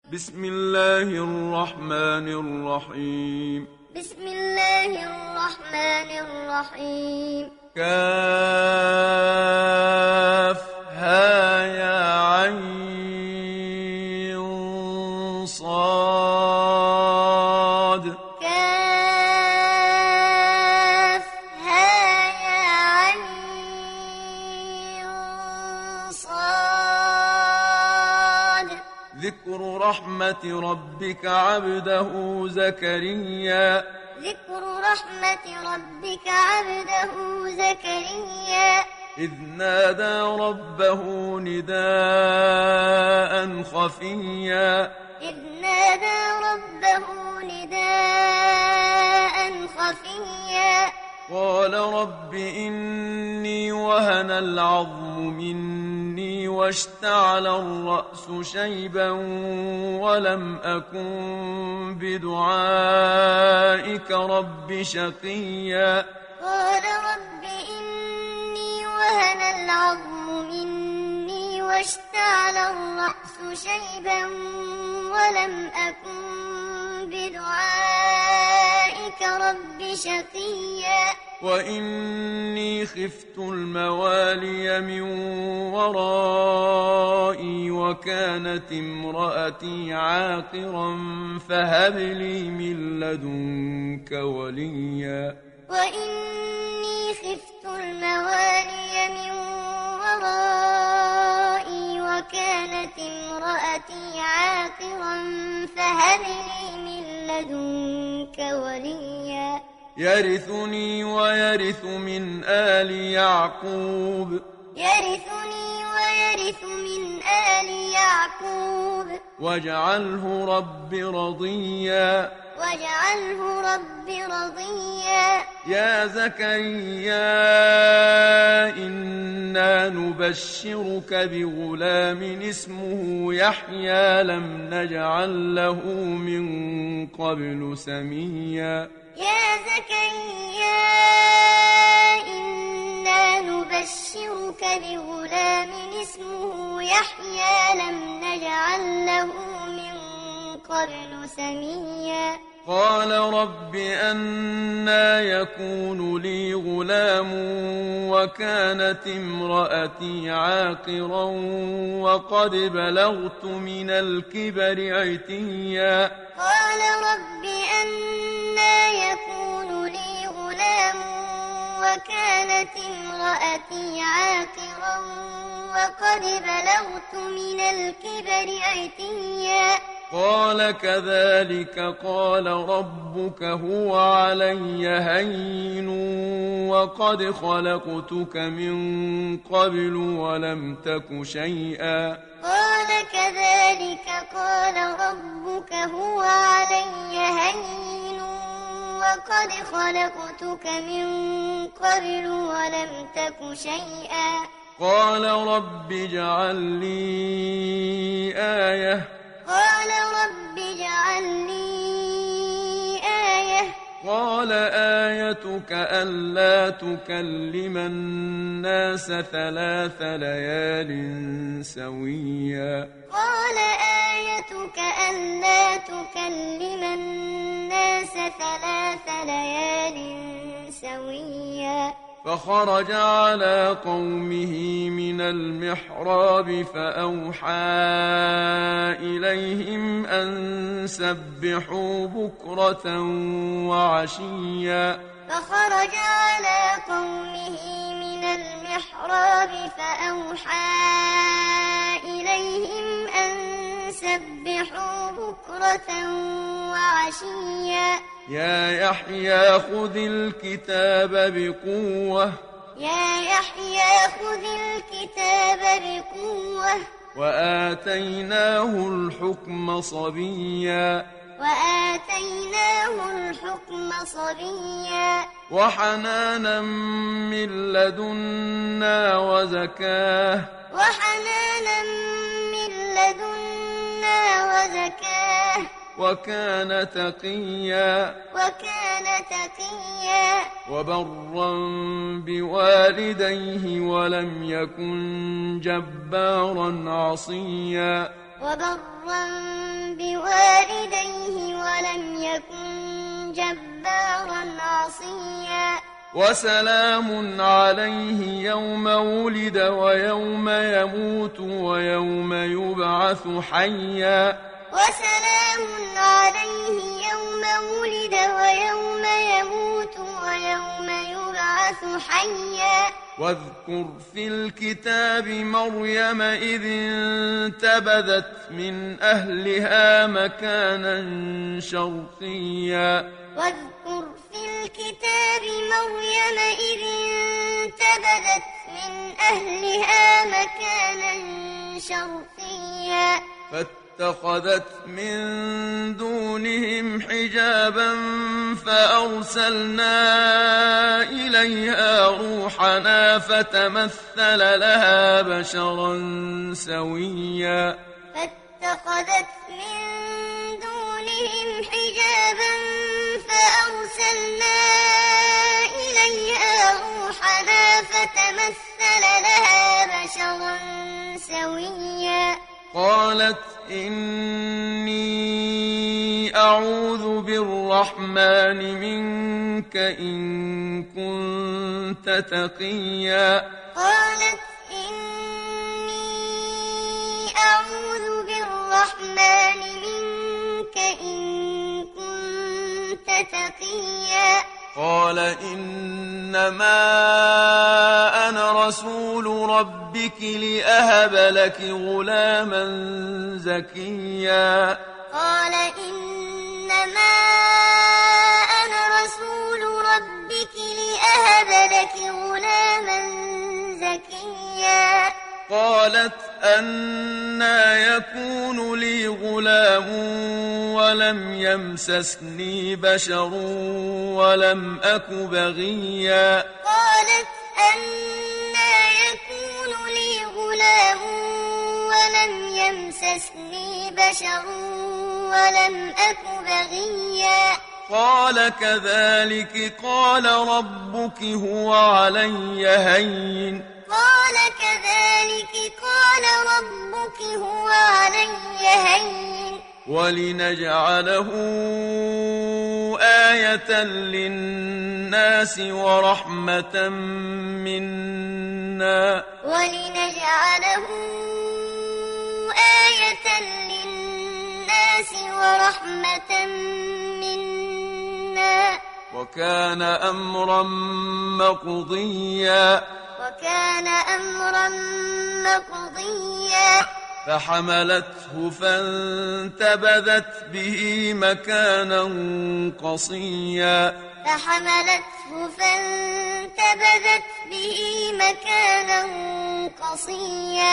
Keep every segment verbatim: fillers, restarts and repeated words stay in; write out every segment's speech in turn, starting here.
بسم الله الرحمن الرحيم بسم الله الرحمن الرحيم كافها يا عين صاد كافها يا عين صاد ذكر رحمة ربك عبده زكريا ذكر رحمة ربك عبده زكريا إذ نادى ربه نداء خفيا إذ نادى ربه نداء خفيا قال رب إني وهن العظم مني واشتعل الرأس شيبا ولم أكن بدعائك رب شقيا قال رب إني وهن العظم مني واشتعل الرأس شيبا ولم أكن بدعائك رب شقيا وإني خفت الموالي من ورائي وكانت امرأتي عاقرا فهب لي من لدنك وليا وإني خفت الموالي من ورائي وكانت امرأتي عاقرا فهب لي من لدنك وليا يرثني ويرث من آل يعقوب يرثني ويرث من آل يعقوب واجعله رب رضيا واجعله رب رضيا يا زكريا إنا نبشرك بغلام اسمه يحيى لم نجعل له من قبل سميا يا زكريا إنا نبشرك بغلام اسمه يحيى لم نجعل له من قبل سميا قال رب أنى يكون لي غلام وكانت امرأتي عاقرا وقد بلغت من الكبر عتيا قال رب أنى يكون لي غلام وكانت امرأتي عاقرا وقد بلغت من الكبر عتيا قال كذلك قال ربك هو علي هين وقد خلقتك من قبل ولم تك شيئا قال كذلك قال ربك هو علي هين وقد خلقتك من قبل ولم تك شيئا قال رب اجعل لي آية قال رب اجعل لي آية قال آيتك ألا تكلم الناس ثلاث ليال سويا قال آيتك ألا تكلم الناس ثلاث ليال سويا فخرج على قومه من المحراب فأوحى إليهم أن سبحوا بكرة وعشيا فخرج على قومه من المحراب فأوحى إليهم أن سبحوا بكرة وعشيا يا يحيى خذ الكتاب بقوة يا يحيى خذ الكتاب بقوة وآتيناه الحكم صبيا وآتيناه الحكم صبيا وحنانا من لدنا وزكاه وحنانا من لدنا وزكاه وكان تقيا وكان تقيا وبرا بوالديه ولم يكن جبارا عصيا وبرا بوالديه ولم يكن جبارا عصيا وسلام عليه يوم ولد ويوم يموت ويوم يبعث حيا وسلام عليه يوم ولد ويوم يموت ويوم يبعث حيا واذكر في الكتاب مريم إذ انتبذت من أهلها مكانا شرقيا واذكر في الكتاب مريم إذ انتبذت من أهلها مكانا شرقيا فاتخذت من دونهم حجابا فأرسلنا إليها روحنا فتمثل لها بشرا سويا فاتخذت من دونهم حجابا فأرسلنا إليها روحنا فتمثل لها بشرا سويا قالت إني أعوذ بالرحمن منك إن كنت تقيا قالت إني أعوذ بالرحمن منك إن كنت تقيا قال إنما أنا رسول ربك لأهب لك غلاما زكيا قال إنما أنا رسول ربك لأهب لك غلاما زكيا قالت أنى يكون لي غلام ولم يمسسني بشر ولم أك بغيا قالت أنى يكون لي غلام ولم يمسسني بشر ولم أك بغيا قال كذلك قال ربك هو علي هين قال كذلك قال ربك هو علي هين ولنجعله آية للناس ورحمة منا ولنجعله آية للناس ورحمة منا وكان أمرا مقضيا وكان أمرا مقضيا فحملته فانتبذت به مكانا قصيا فحملته فانتبذت به مكانا قصيا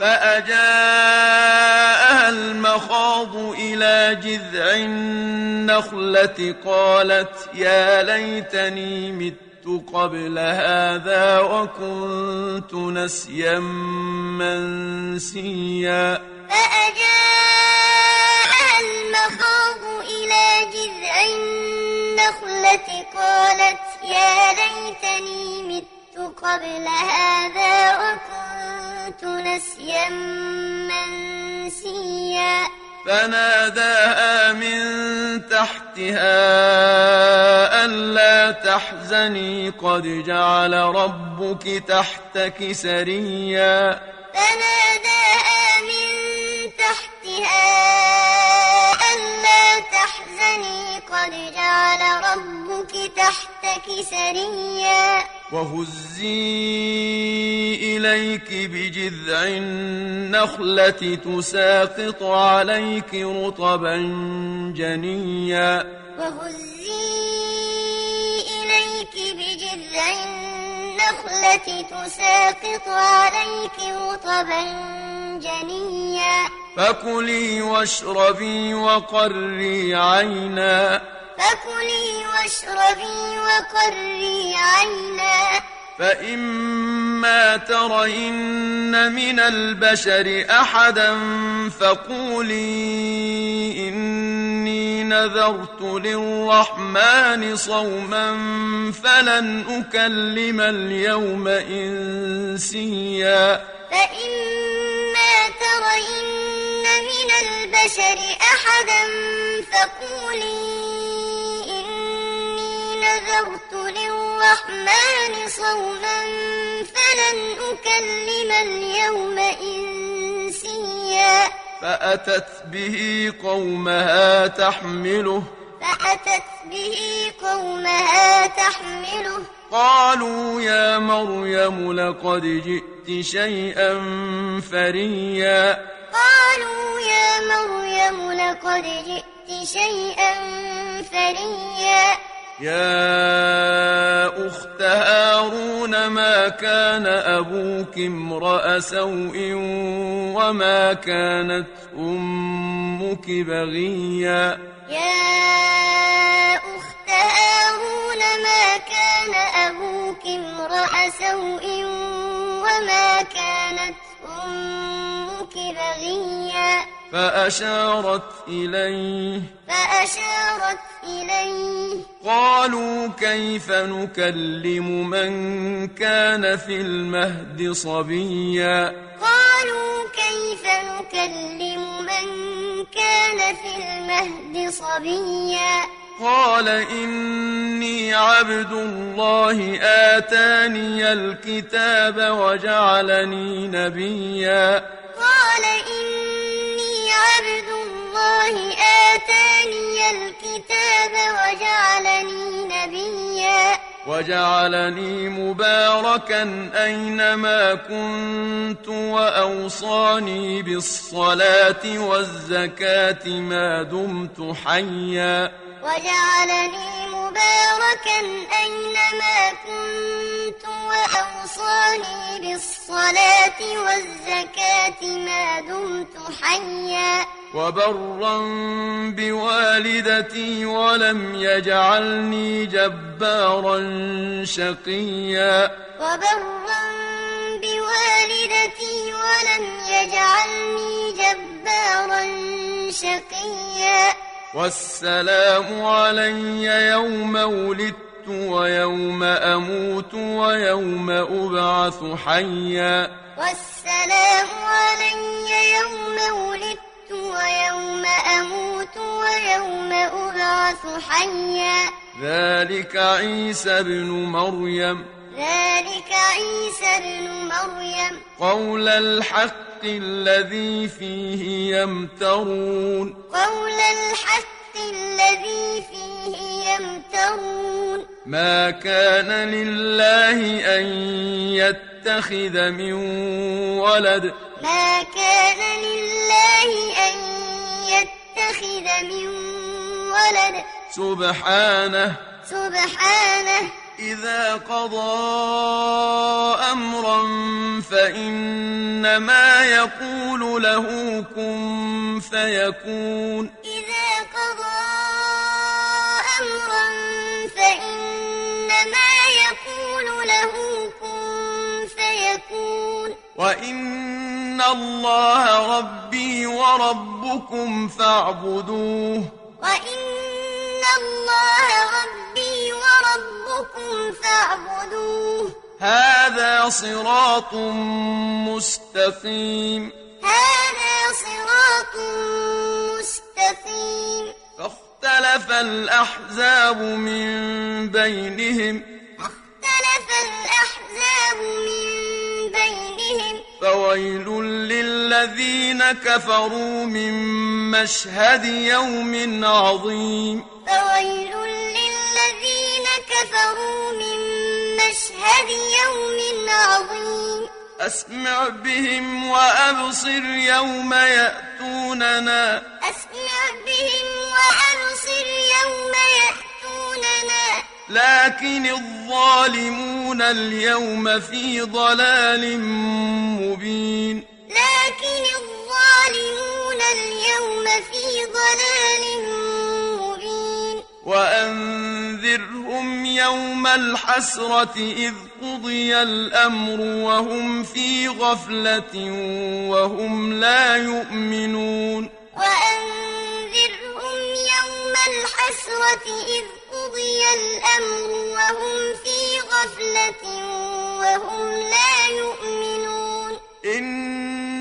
فأجاءها المخاض إلى جذع النخلة قالت يا ليتني مت قبل هذا وكنت نسيا منسيا فأجاءها المخاض إلى جذع النخلة قالت يا ليتني مت قبل هذا وكنت نسيا منسيا فناداها من تحتها ألا تحزني قد جعل ربك تحتك سريا فناداها من تحتها ألا تحزني قد جعل ربك تحتك سريا وهزي إليك بجذع النخلة تساقط عليك رطبا جنيا وهزي إليك بجذع النخلة تساقط عليك رطبا جنيا فكلي واشربي وقري عينا فكلي واشربي وقري عينا فإما ترين من البشر أحدا فقولي إني نذرت للرحمن صوما فلن أكلم اليوم إنسيا فإما ترين من البشر أحدا فقولي إني نذرت للرحمن صوما فلن أكلم اليوم إنسيا فأتت به قومها تحمله فأتت به قومها تحمله قالوا يا مريم لقد جئت شيئا فريا قالوا يا مريم لقد جئت شيئا فريا يا أخت هارون ما كان أبوك امرأ سوء وما كانت أمك بغيا يا أخت هارون ما كان أبوك امرأ سوء وما كانت أمك بغيا فأشارت إليه فأشارت إليه قالوا كيف نكلم من كان في المهد صبيا قالوا كيف نكلم من كان في المهد صبيا قال إني عبد الله آتاني الكتاب وجعلني نبيا قال إني عبد الله آتاني الكتاب وجعلني نبيا وجعلني مباركا أينما كنت وأوصاني بالصلاة والزكاة ما دمت حيا وجعلني مباركا أينما كنت وأوصاني بالصلاة والزكاة ما دمت حيا وبرا بوالدتي ولم يجعلني جبارا شقيا وبرا بوالدتي ولم يجعلني جبارا شقيا والسلام علي يوم ولدت ويوم أموت ويوم أبعث حيا والسلام علي يوم ولدت ويوم أموت ويوم أبعث حيا ذلك عيسى ابن مريم ذلك عيسى ابن مريم قول الحق الذي فيه يمترون قول الحق الذي فيه يمترون ما كان لله أن يتخذ من ولد ما كان لله أن يتخذ من ولد سبحانه سبحانه إذا قضى أمرا فإنما يقول له كن فيكون إذا قضى أمرا فإنما يقول له كن فيكون وإن الله ربي وربكم فاعبدوه وإن الله ربي وربكم فاعبدوه هذا صراط مستقيم هذا صراط مستقيم فاختلف الأحزاب من بينهم فاختلف الأحزاب من بينهم فويل للذين كفروا من مشهد يوم عظيم فويل للذين كفروا من مشهد يوم عظيم أسمع بهم وأبصر يوم يأتوننا أسمع بهم وأبصر يوم يأتوننا لكن الظالمون اليوم في ضلال مبين لكن الظالمون اليوم في ضلال مبين وأنذرهم يوم الحسرة إذ قضي الأمر وهم في غفلة وهم لا يؤمنون وأنذرهم يوم الحسرة إذ قضي الأمر وهم في غفلة وهم لا يؤمنون إنا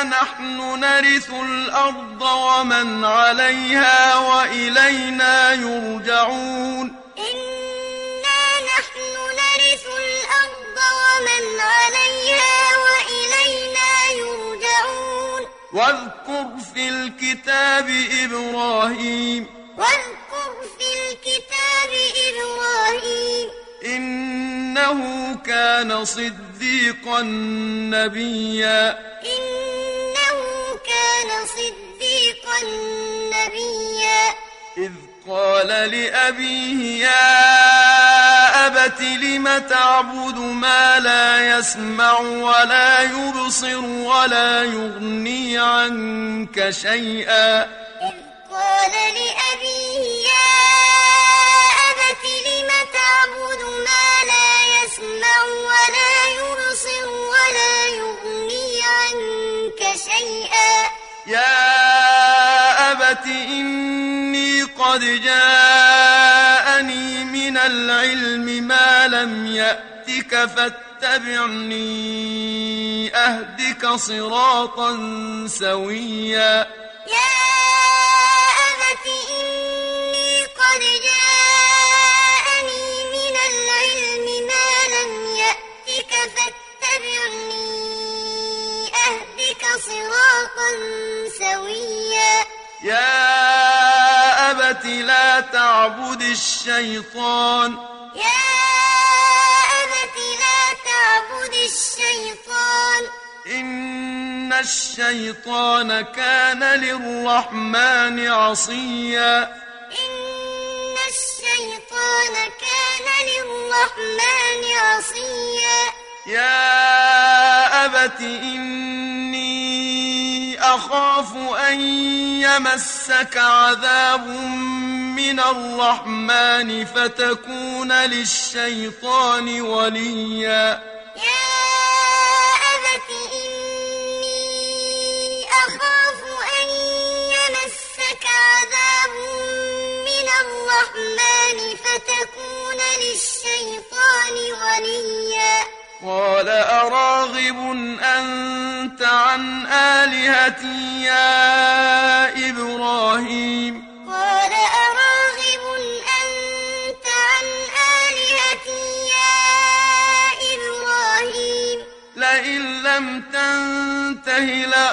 نحن نرث الأرض ومن عليها وإلينا يرجعون إنا نحن نرث الأرض ومن عليها وإلينا يرجعون واذكر في الكتاب إبراهيم واذكر في الكتاب إبراهيم إنه كان صديقا نبيا إنه كان صديقا نبيا إذ قال لأبيه يا أبت لم تعبد ما لا يسمع ولا يبصر ولا يغني عنك شيئا إذ قال لأبيه يا أبت لم تعبد ما لا يسمع ولا يبصر ولا يغني عنك شيئا يا أبت إني قد جاءني من العلم ما لم يأتك فاتبعني أهدك صراطا سويا يا أبت إني قد جاءني من العلم ما لم يأتك فاتبعني أهدك صراطا سويا يا أبت لا تعبد الشيطان يا أبت لا تعبد الشيطان إن الشيطان كان للرحمن عصيا إن الشيطان كان للرحمن عصيا يا أبت إني أخاف أن يمسك عذاب من الرحمن فتكون للشيطان وليا يا أبت إني أخاف أن يمسك عذاب من الرحمن فتكون للشيطان وليا قال أراغب أنت عن آلهتي يا إبراهيم قال أراغب أنت عن آلهتي يا إبراهيم لئن لم تنته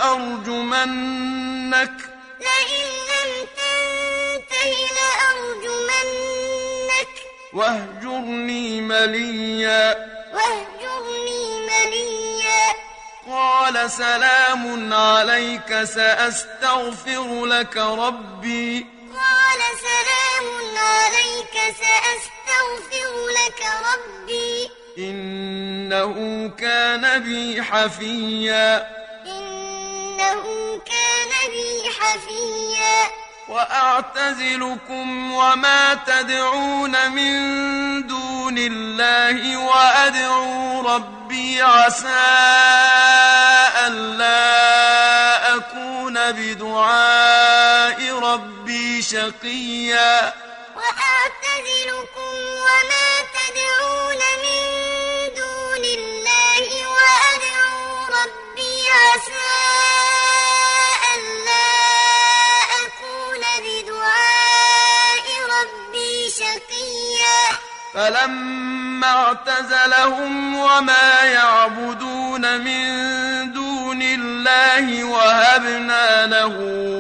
لأرجمنك لئن لم تنته لأرجمنك واهجرني مليا واهجرني مليا قال سلام عليك سأستغفر لك ربي قال سلام عليك سأستغفر لك ربي إنه كان بي حفيا إنه كان بي حفيا وأعتزلكم وما تدعون من دون الله وأدعو ربي عسى ألا أكون بدعاء ربي شقيا وأعتزلكم وما تدعون من دون الله وأدعو ربي عسى ألا أكون بدعاء ربي شقيا فلما اعتزلهم وما يعبدون من دون الله وهبنا له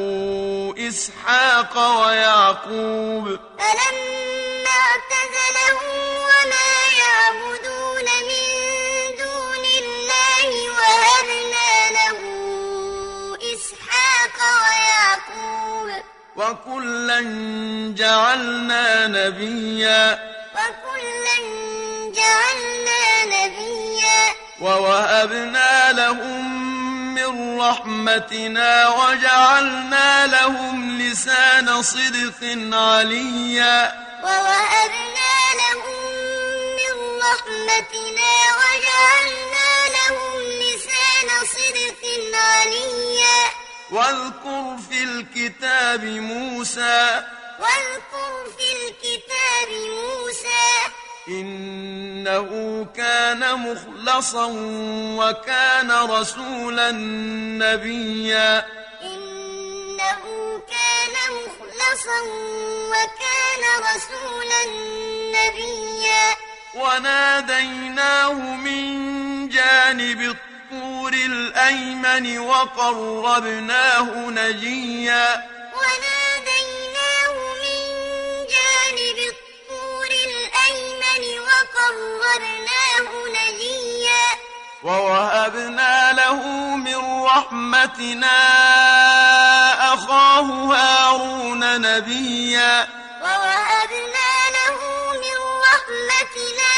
إسحاق ويعقوب فلما اعتزلهم وما يعبدون من دون الله وهبنا له إسحاق ويعقوب وكلا جعلنا نبيا وكلا جعلنا نبيا ووهبنا لهم من رحمتنا وجعلنا لهم لسان صدق عليا ووهبنا لهم من رحمتنا وجعلنا لهم لسان صدق عليا واذكر في الكتاب موسى واذكر في الكتاب موسى إنه كان مخلصا وكان رسولا نبيا إنه كان مخلصا وكان رسولا نبيا وناديناه من جانب الطور الأيمن وقربناه نجيا وناديناه من جانب الطور الأيمن وقربناه نجيا ووهبنا له من رحمتنا أخاه هارون نبيا ووهبنا له من رحمتنا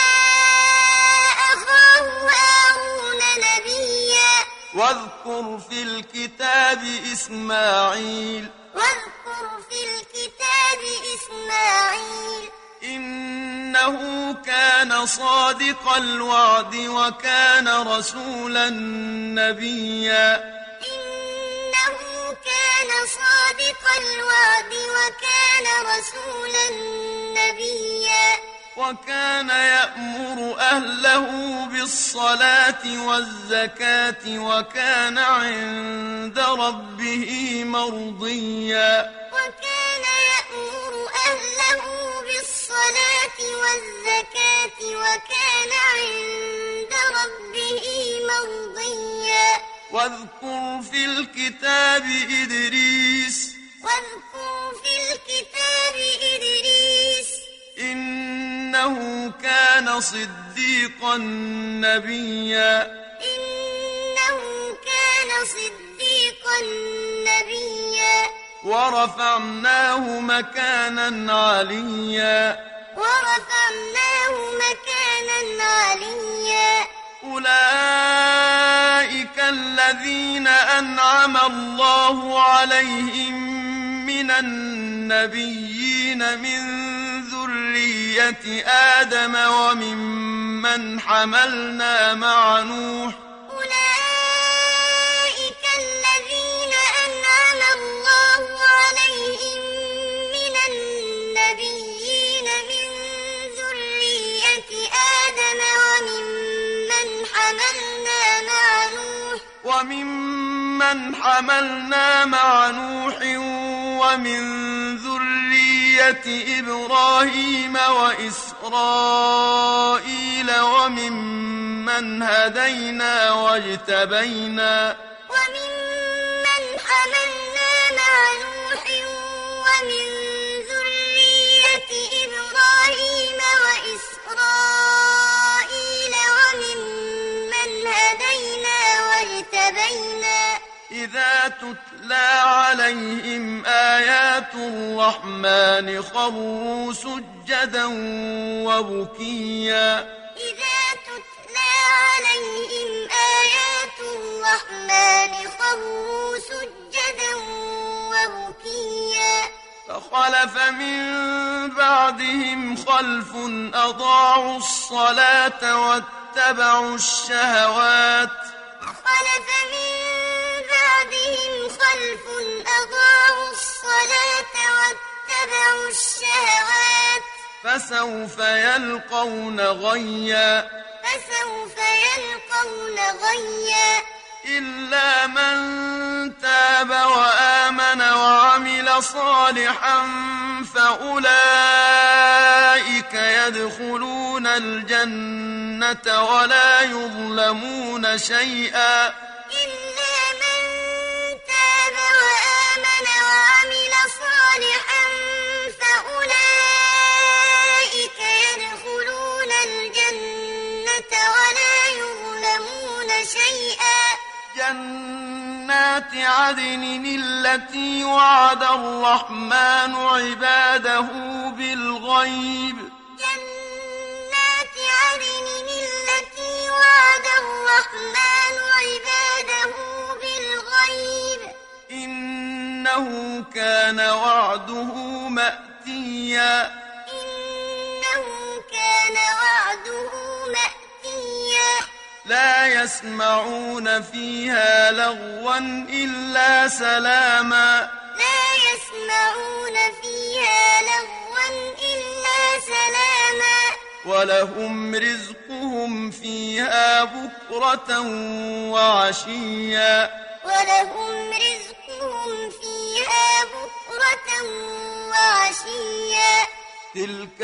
أخاه هارون نبيا واذكر في الكتاب إسماعيل واذكر في الكتاب إسماعيل إنه كان صادق الوعد وكان رسولا نبيا إنه كان صادق الوعد وكان رسولا نبيا وكان يأمر أهله بالصلاة والزكاة وكان عند ربه مرضيا وكان يأمر أهله بالصلاة والزكاة وكان عند ربه مرضيا واذكر في الكتاب إدريس واذكر في الكتاب إدريس إنه كان صديقا نبيا إنه كان صديقا نبيا ورفعناه مكانا عليا ورفعناه مكانا عليا أولئك الذين أنعم الله عليهم من النبيين من ذرية آدم وممن حملنا مع نوح أولئك الذين أنعم الله عليهم من النبيين من ذرية آدم وممن حملنا مع نوح وممن حملنا مع نوح ومن ذرية إبراهيم وإسرائيل وممن هدينا واجتبينا وممن حملنا مع نوح ومن ذرية إبراهيم وإسرائيل وممن هدينا واجتبينا إذا تتلى عليهم آيات الرحمن خروا سجدا وبكيا إذا تتلى عليهم آيات الرحمن خروا سجدا وبكيا فخلف من بعدهم خلف أضاعوا الصلاة واتبعوا الشهوات فخلف من بعدهم خلف أضاعوا الصلاة واتبعوا الشهوات فسوف يلقون غيا فسوف يلقون غيا إلا من تاب وآمن وعمل صالحا فأولئك يدخلون الجنة ولا يظلمون شيئا إلا من تاب وآمن وعمل صالحا فأولئك يدخلون الجنة ولا يظلمون شيئا جنات عدن التي وعد الرحمن عباده بالغيب جنات عدن التي وعد الرحمن عباده بالغيب إنه كان وعده مأتيا إنه كان وعده مأتيا لا يسمعون فيها لغوا إلا سلاما لا يسمعون فيها لغوا إلا سلاما ولهم رزقهم فيها بكرة وعشيا ولهم رزقهم فيها بكرة وعشيا تلك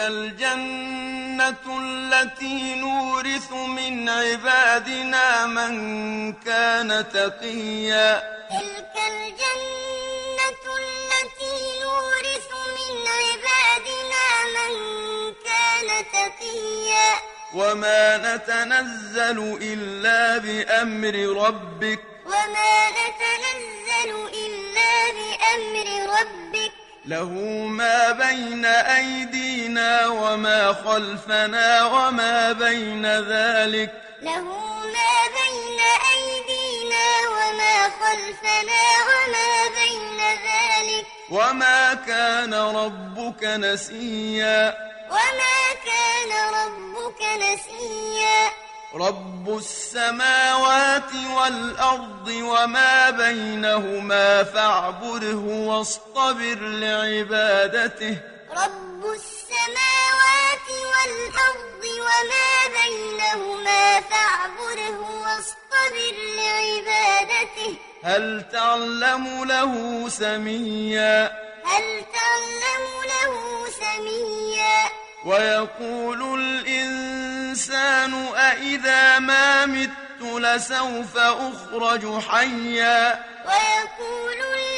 الجنة التي نورث من عبادنا من كان تقيا تلك الجنة التي نورث من عبادنا من كان تقيا وما نتنزل إلا بأمر ربك وما نتنزل إلا بأمر ربك له ما بين أيدينا وما خلفنا وما بين ذلك له ما بين أيدينا وما خلفنا وما بين ذلك وما كان ربك نسيا وما كان ربك نسيا رب السماوات والأرض وما بينهما فاعبده واصطبر لعبادته رب السماوات والأرض وما بينهما فاعبده واصطبر لعبادته هل تعلم له سميا هل تعلم له سميا ويقول الإنسان أإذا ما مت لسوف أخرج حيا ويقول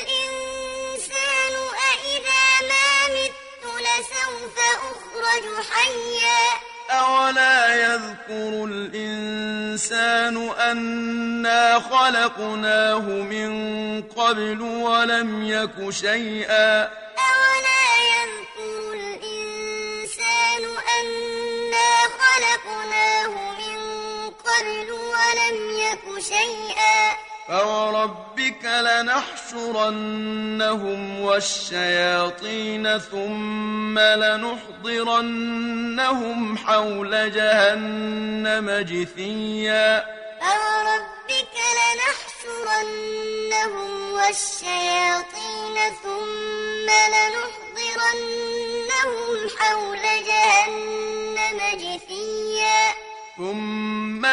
الإنسان أإذا ما مت لسوف أخرج حيا أولا يذكر الإنسان أنا خلقناه من قبل ولم يك شيئا أولا يذكر الإنسان أنا خلقناه من قبل ولم يك شيئا فوربك لنحشرنهم والشياطين ثم لنحضرنهم حول جهنم جثيا فوربك لنحشرنهم والشياطين ثم لنحضرنهم حول جهنم جثيا ثم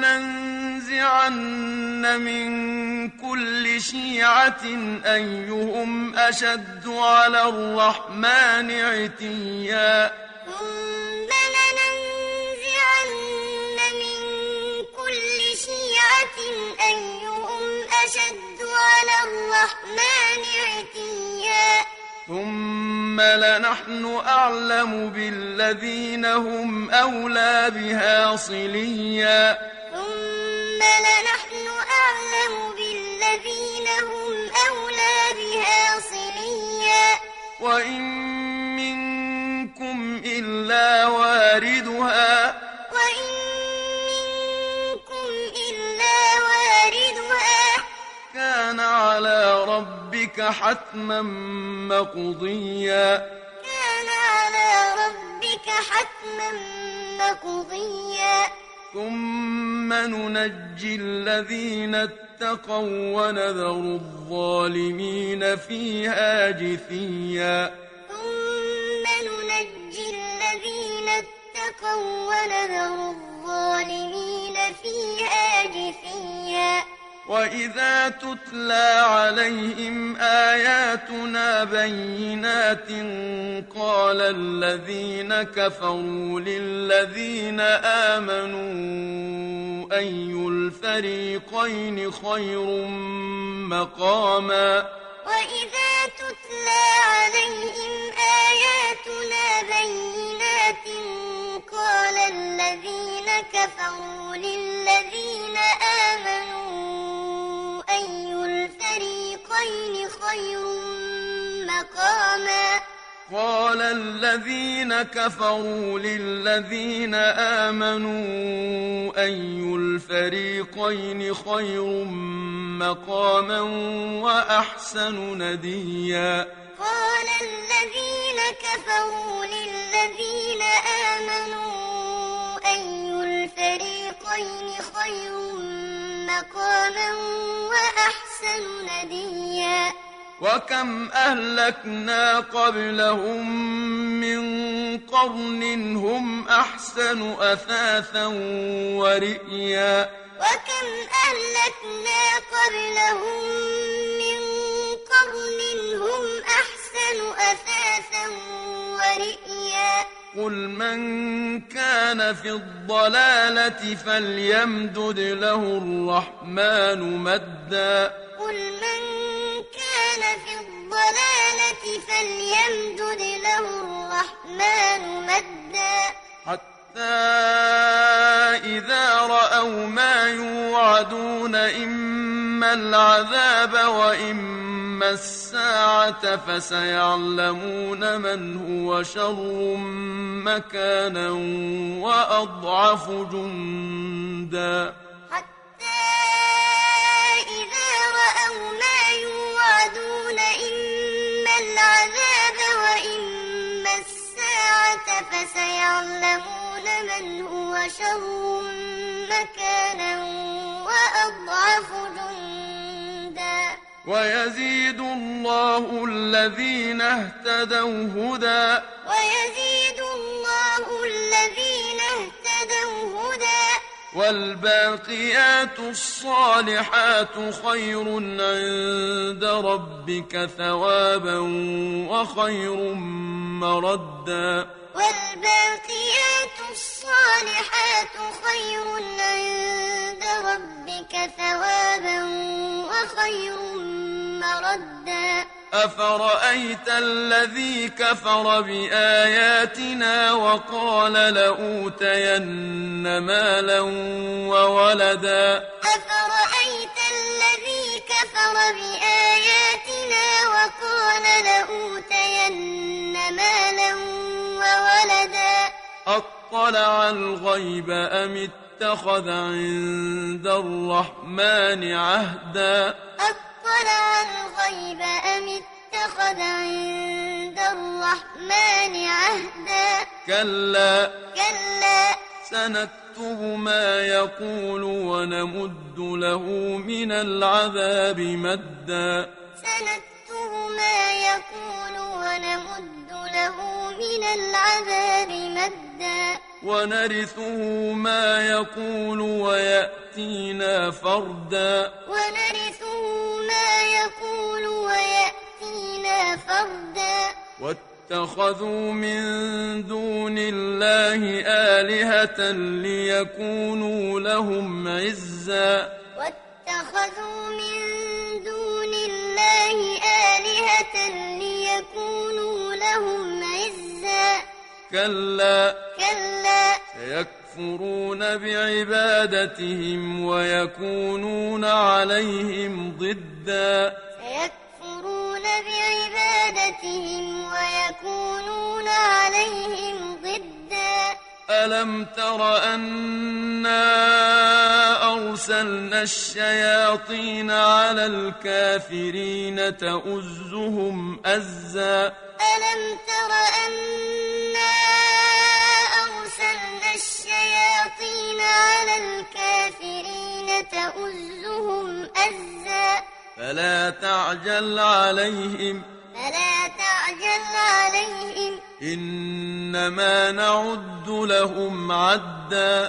لننزعن من كل شيعة أيهم أشد على الرحمن عتيا ثم لننزعن من كل شيعة أيهم أشد على الرحمن عتيا ثم لنحن أعلم بالذين هم أولى بها صليا ثم لنحن أعلم بالذين هم أولى بها صليا وإن منكم إلا واردها وإن منكم إلا واردها كان على ربك حتما مقضيا كان على ربك حتما مقضيا ثم ننجي الذين اتقوا ونذر الظالمين فيها جثيا ثم ننجي الذين اتقوا ونذر الظالمين فيها جثيا وإذا تتلى عليهم آياتنا بينات قال الذين كفروا للذين آمنوا أي الفريقين خير مقاما وإذا تتلى عليهم آياتنا بينات قال الذين كفروا للذين آمنوا أي الفريقين خير مقاما قال الذين كفروا للذين آمنوا أي الفريقين خير مقاما وأحسن نديا قال الذين كفروا للذين آمنوا أي الفريقين خير مقاما وأحسن نديا وكم أهلكنا قبلهم من قرن هم أحسن أثاثا ورئيا وكم أهلكنا قبلهم من قرن هم أحسن أثاثا ورئيا قل من كان في الضلالة فليمدد له الرحمن مدا قل من كان في الضلالة فليمدد له الرحمن مدا حتى إذا رأوا ما يوعدون إما العذاب وإما الساعة فسيعلمون من هو شر مكانا وأضعف جندا حتى إذا رأوا ما يوعدون إما العذاب وإما الساعة فسيعلمون من هو شر مكانا وأضعف جندا ويزيد الله الذين اهتدوا هدى ويزيد الله الذين اهتدوا هدى والباقيات الصالحات خير عند ربك ثوابا وخير مردا والباقيات الصالحات خير عند ربك ثوابا وخير مردا أفرأيت الذي كفر بآياتنا وقال لأوتين مالا وولدا أفرأيت الذي كفر بآياتنا وقال لأوتين مالا وولدا أطلع الغيب أم اتخذ عند الرحمن عهدا أطلع الغيب أم اتخذ عند الرحمن عهدا كلا كلا سنكتب ما يقول ونمد له من العذاب مدا سنكتب ما يقول ونمد له من العذاب مدا ونرثه ما يقول ويأتينا فردا ونرثه ما يقول ويأتينا فردا واتخذوا من دون الله آلهة ليكونوا لهم عزا واتخذوا من دون الله آلهة ليكونوا لهم عزا كلا كلا سيكفرون بعبادتهم ويكونون عليهم ضدا سيكفرون بعبادتهم ويكونون عليهم ضدا ألم تر أنا أرسلنا الشياطين على الكافرين تؤزهم أزا ألم تر أنا أرسلنا الشياطين على الكافرين تؤزهم أزا فلا تعجل عليهم فلا تعجل عليهم إنما نعد لهم عدا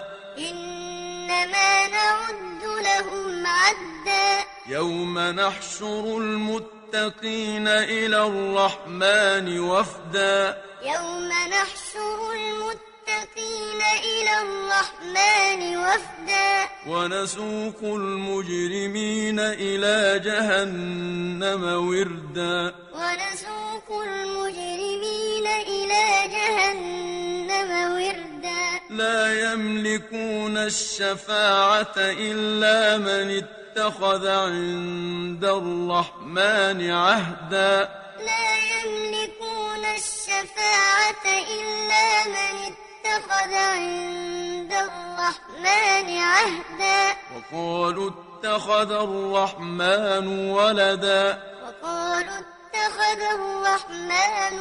إنما نعد لهم عدا يوم نحشر المتقين إلى الرحمن وفدا يوم نحشر المتقين إلى الرحمن وفدا ونسوق المجرمين إلى جهنم وردا ونسوق المجرمين إلى جهنم وردا لا يملكون الشفاعة إلا من اتخذ عند الرحمن عهدا لا يملكون الشفاعة إلا من اتخذ عند الرحمن عهدا وقالوا اتخذ الرحمن ولدا وقالوا اتخذ الرحمن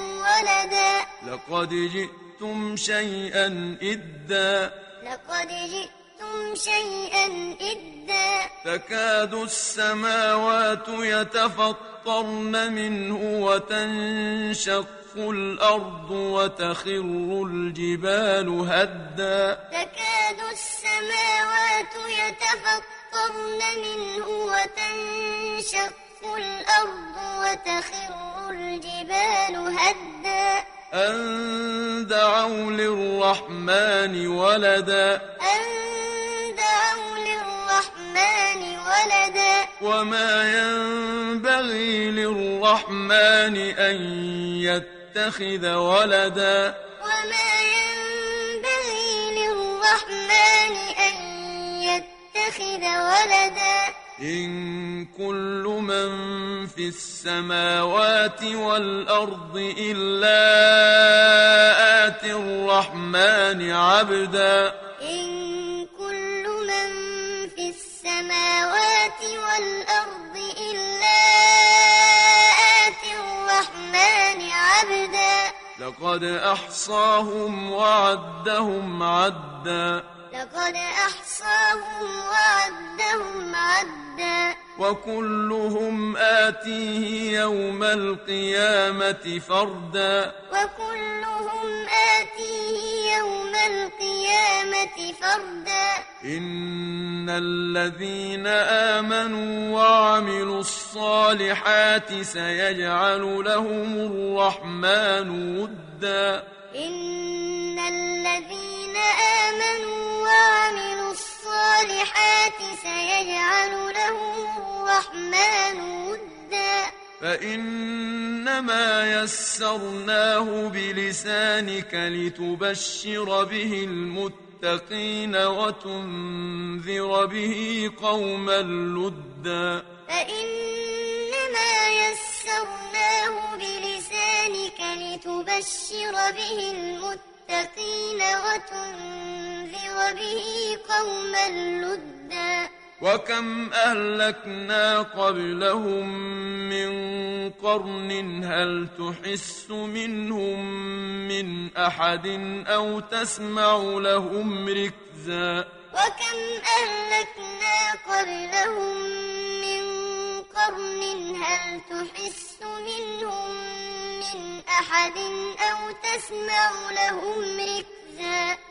ولدا لقد جئتم شيئا إدا لقد جئتم لبثتم شيئا إدا تكاد السماوات يتفطرن منه وتنشق الأرض وتخر الجبال هدا تكاد السماوات يتفطرن منه وتنشق الأرض وتخر الجبال هدا أن دعوا للرحمن ولدا أن دعوا للرحمن ولدا وما ينبغي للرحمن أن يتخذ ولدا وما ينبغي للرحمن أن يتخذ ولدا إن كل من في السماوات والأرض إلا آتي الرحمن عبدا إن كل من في السماوات والأرض إلا آتي الرحمن عبدا لقد أحصاهم وعدهم عدا لقد أحصاهم وعدهم عدا وكلهم آتيه يوم القيامة فردا وكلهم آتيه يوم القيامة فردا إن الذين آمنوا وعملوا الصالحات سيجعل لهم الرحمن ودا إن الذين آمنوا وعملوا الصالحات سيجعل لهم الرحمن ودا فإنما يسرناه بلسانك لتبشر به المتقين وتنذر به قوما لدا فإنما يسرناه بلسانك لتبشر به المتقين وتنذر به قوما لدا وكم أهلكنا قبلهم من قرن هل تحس منهم من أحد أو تسمع لهم ركزا وكم أهلكنا قبلهم من قرن هل تحس منهم من أحد أو تسمع لهم ركزا